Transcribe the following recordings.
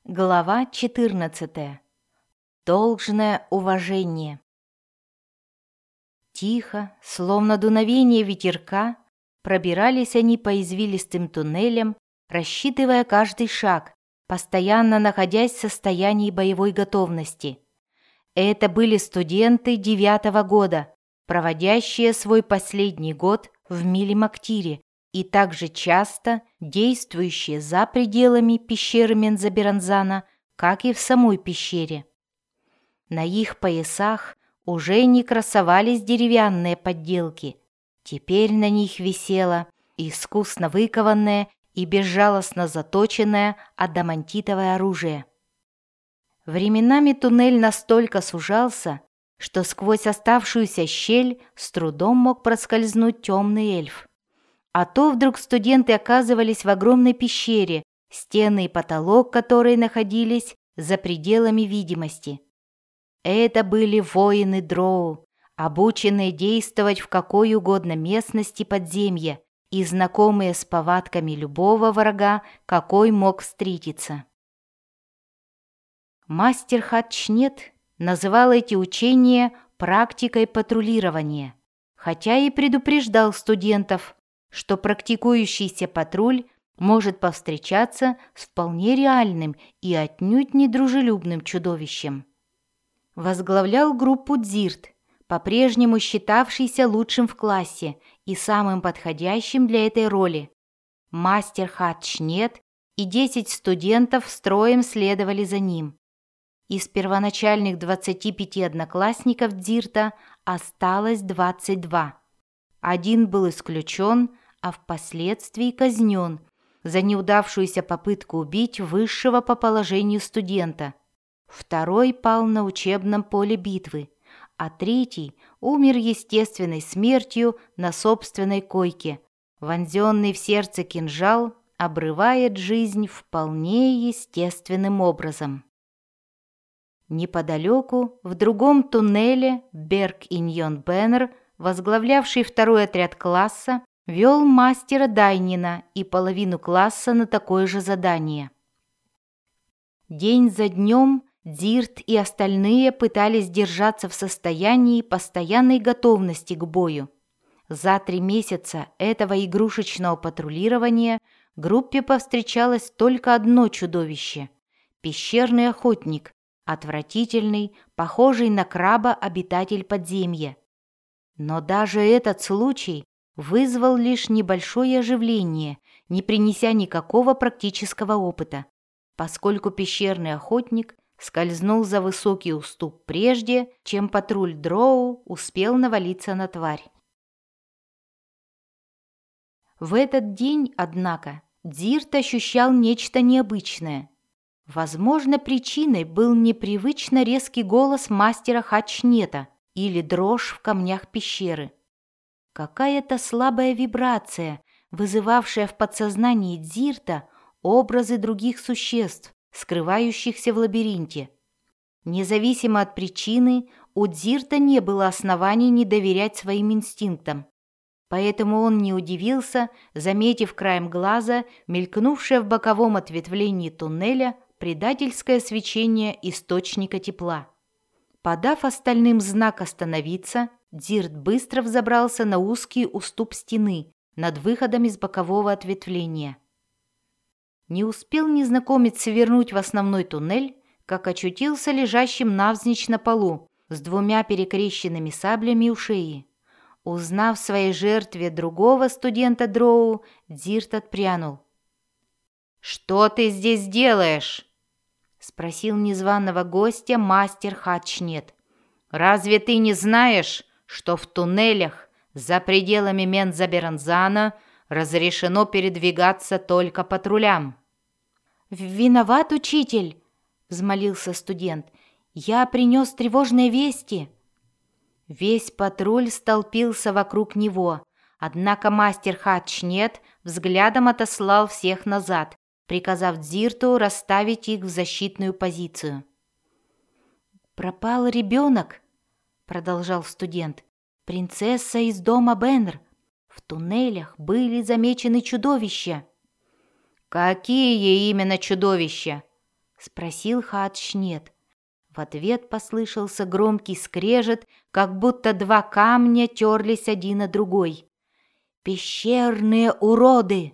Глава 14. Должное уважение. Тихо, словно дуновение ветерка, пробирались они по извилистым туннелям, рассчитывая каждый шаг, постоянно находясь в состоянии боевой готовности. Это были студенты 9-го года, проводящие свой последний год в Милимактире, и также часто действующие за пределами пещеры Мензоберанзана, как и в самой пещере. На их поясах уже не красовались деревянные подделки. Теперь на них висело искусно выкованное и безжалостно заточенное адамантитовое оружие. Временами туннель настолько сужался, что сквозь оставшуюся щель с трудом мог проскользнуть темный эльф. А то вдруг студенты оказывались в огромной пещере, стены и потолок которой находились за пределами видимости. Это были воины Дроу, обученные действовать в какой угодно местности подземья и знакомые с повадками любого врага, какой мог встретиться. Мастер Хатчнет называл эти учения практикой патрулирования, хотя и предупреждал студентов, что практикующийся патруль может повстречаться с вполне реальным и отнюдь недружелюбным чудовищем. Возглавлял группу Дзирт, по-прежнему считавшийся лучшим в классе и самым подходящим для этой роли. Мастер Хатчнет и 10 студентов строем следовали за ним. Из первоначальных 25 одноклассников Дзирта осталось 22. Один был исключен, а впоследствии казнен за неудавшуюся попытку убить высшего по положению студента. Второй пал на учебном поле битвы, а третий умер естественной смертью на собственной койке. Вонзенный в сердце кинжал обрывает жизнь вполне естественным образом. Неподалеку, в другом туннеле, Берг-Иньон-Беннер, возглавлявший второй отряд класса, вел мастера Дайнина и половину класса на такое же задание. День за днем Дзирт и остальные пытались держаться в состоянии постоянной готовности к бою. За 3 месяца этого игрушечного патрулирования группе повстречалось только одно чудовище – пещерный охотник, отвратительный, похожий на краба обитатель подземья. Но даже этот случай вызвал лишь небольшое оживление, не принеся никакого практического опыта, поскольку пещерный охотник скользнул за высокий уступ прежде, чем патруль Дроу успел навалиться на тварь. В этот день, однако, Дзирт ощущал нечто необычное. Возможно, причиной был непривычно резкий голос мастера Хатчнета или дрожь в камнях пещеры. Какая-то слабая вибрация, вызывавшая в подсознании Дзирта образы других существ, скрывающихся в лабиринте. Независимо от причины, у Дзирта не было оснований не доверять своим инстинктам. Поэтому он не удивился, заметив краем глаза мелькнувшее в боковом ответвлении туннеля предательское свечение источника тепла. Подав остальным знак остановиться, Дзирт быстро взобрался на узкий уступ стены над выходом из бокового ответвления. Не успел незнакомец свернуть в основной туннель, как очутился лежащим навзничь на полу с 2 перекрещенными саблями у шеи. Узнав в своей жертве другого студента Дроу, Дзирт отпрянул. «Что ты здесь делаешь?» — спросил незваного гостя мастер Хатчнет. «Разве ты не знаешь, что в туннелях за пределами Мензоберанзана разрешено передвигаться только патрулям?» «Виноват, учитель!» — взмолился студент. «Я принес тревожные вести». Весь патруль столпился вокруг него, однако мастер Хатчнет взглядом отослал всех назад, приказав Дзирту расставить их в защитную позицию. «Пропал ребенок», — продолжал студент, — «принцесса из дома Беннер. В туннелях были замечены чудовища». «Какие именно чудовища?» — спросил Хаатшнет. В ответ послышался громкий скрежет, как будто два камня терлись один о другой. «Пещерные уроды!»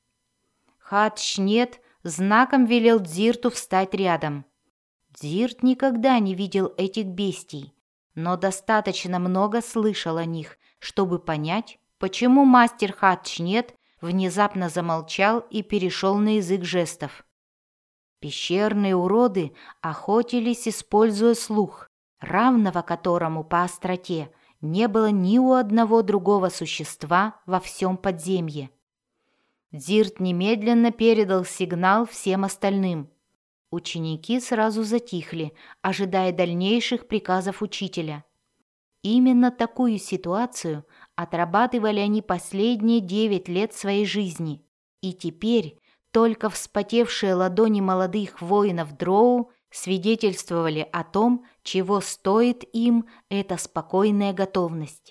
Хаатшнет знаком велел Дзирту встать рядом. Дзирт никогда не видел этих бестий, но достаточно много слышал о них, чтобы понять, почему мастер Хаатшнет внезапно замолчал и перешел на язык жестов. Пещерные уроды охотились, используя слух, равного которому по остроте не было ни у одного другого существа во всем подземье. Дзирт немедленно передал сигнал всем остальным. Ученики сразу затихли, ожидая дальнейших приказов учителя. Именно такую ситуацию отрабатывали они последние 9 лет своей жизни, и теперь только вспотевшие ладони молодых воинов Дроу свидетельствовали о том, чего стоит им эта спокойная готовность.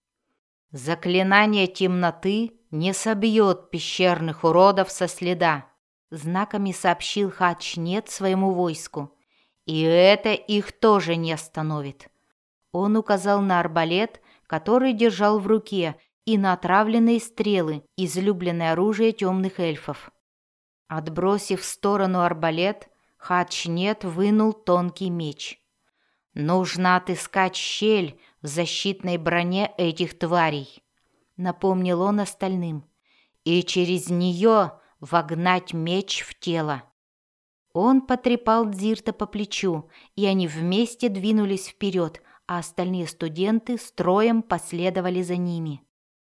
«Заклинание темноты не собьет пещерных уродов со следа», знаками сообщил Хаатшнет своему войску. «И это их тоже не остановит». Он указал на арбалет, который держал в руке, и на отравленные стрелы, излюбленное оружие темных эльфов. Отбросив в сторону арбалет, Хаатшнет вынул тонкий меч. «Нужно отыскать щель в защитной броне этих тварей», — напомнил он остальным, «и через нее вогнать меч в тело». Он потрепал Дзирта по плечу, и они вместе двинулись вперед, а остальные студенты строем последовали за ними.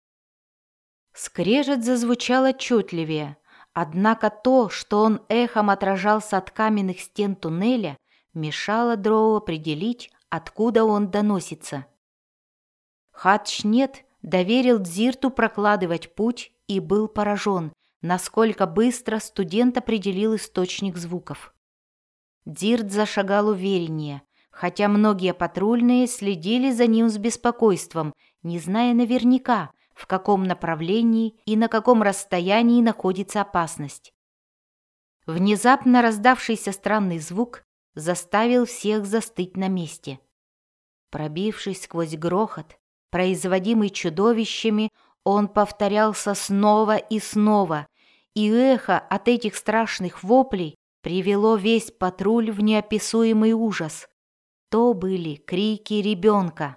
Скрежет зазвучал отчетливее, однако то, что он эхом отражался от каменных стен туннеля, мешало Дроу определить, откуда он доносится. Хаатшнет доверил Дзирту прокладывать путь и был поражен, насколько быстро студент определил источник звуков. Дзирт зашагал увереннее, хотя многие патрульные следили за ним с беспокойством, не зная наверняка, в каком направлении и на каком расстоянии находится опасность. Внезапно раздавшийся странный звук заставил всех застыть на месте. Пробившись сквозь грохот, производимый чудовищами, он повторялся снова и снова, и эхо от этих страшных воплей привело весь патруль в неописуемый ужас. То были крики ребенка.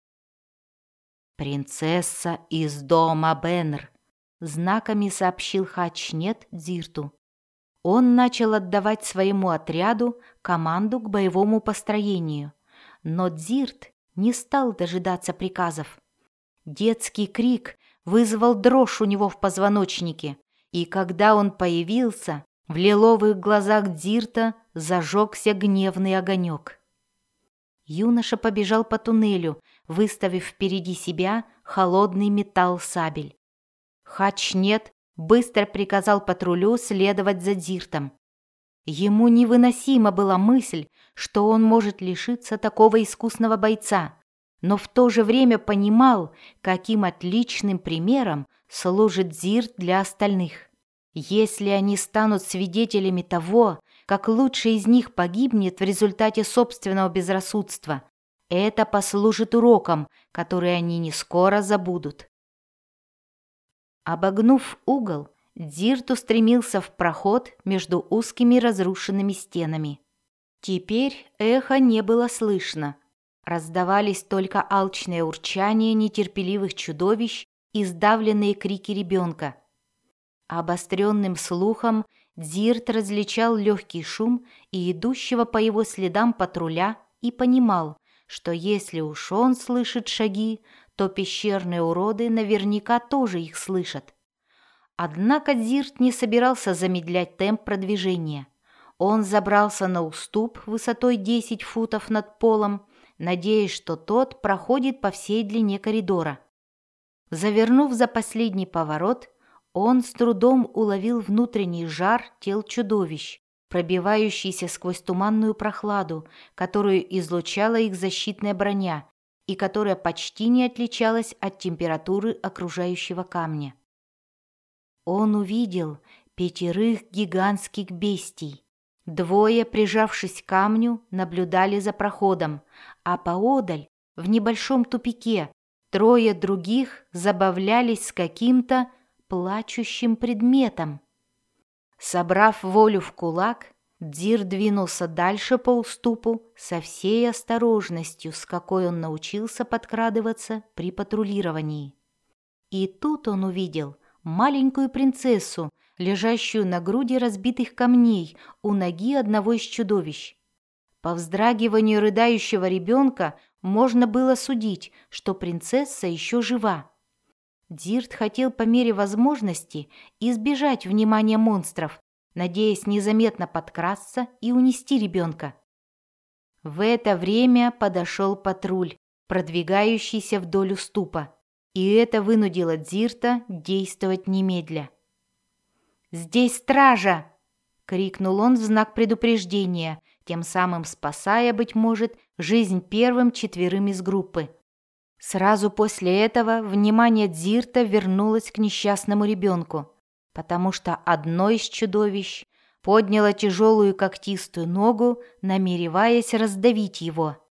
«Принцесса из дома Бенр», — знаками сообщил Хаатшнет Дзирту. Он начал отдавать своему отряду команду к боевому построению, но Дзирт не стал дожидаться приказов. Детский крик вызвал дрожь у него в позвоночнике, и когда он появился, в лиловых глазах Дзирта зажегся гневный огонек. Юноша побежал по туннелю, выставив впереди себя холодный металл сабель. Хаатшнет быстро приказал патрулю следовать за Дзиртом. Ему невыносима была мысль, что он может лишиться такого искусного бойца, но в то же время понимал, каким отличным примером служит Дзирт для остальных. Если они станут свидетелями того, как лучший из них погибнет в результате собственного безрассудства, это послужит уроком, который они не скоро забудут. Обогнув угол, Дзирт устремился в проход между узкими разрушенными стенами. Теперь эхо не было слышно. Раздавались только алчное урчание нетерпеливых чудовищ и сдавленные крики ребенка. Обостренным слухом Дзирт различал легкий шум и идущего по его следам патруля и понимал, что если уж он слышит шаги, то пещерные уроды наверняка тоже их слышат. Однако Дзирт не собирался замедлять темп продвижения. Он забрался на уступ высотой 10 футов над полом, надеясь, что тот проходит по всей длине коридора. Завернув за последний поворот, он с трудом уловил внутренний жар тел чудовищ, пробивающийся сквозь туманную прохладу, которую излучала их защитная броня и которая почти не отличалась от температуры окружающего камня. Он увидел 5 гигантских бестий. Двое, прижавшись к камню, наблюдали за проходом, а поодаль, в небольшом тупике, трое других забавлялись с каким-то плачущим предметом. Собрав волю в кулак, Дзир двинулся дальше по уступу со всей осторожностью, с какой он научился подкрадываться при патрулировании. И тут он увидел маленькую принцессу, лежащую на груди разбитых камней у ноги одного из чудовищ. По вздрагиванию рыдающего ребенка можно было судить, что принцесса еще жива. Дзирт хотел по мере возможности избежать внимания монстров, надеясь незаметно подкрасться и унести ребенка. В это время подошел патруль, продвигающийся вдоль уступа, и это вынудило Дзирта действовать немедля. «Здесь стража!» — крикнул он в знак предупреждения, тем самым спасая, быть может, жизнь первым 4 из группы. Сразу после этого внимание Дзирта вернулось к несчастному ребенку, потому что одно из чудовищ подняло тяжелую когтистую ногу, намереваясь раздавить его.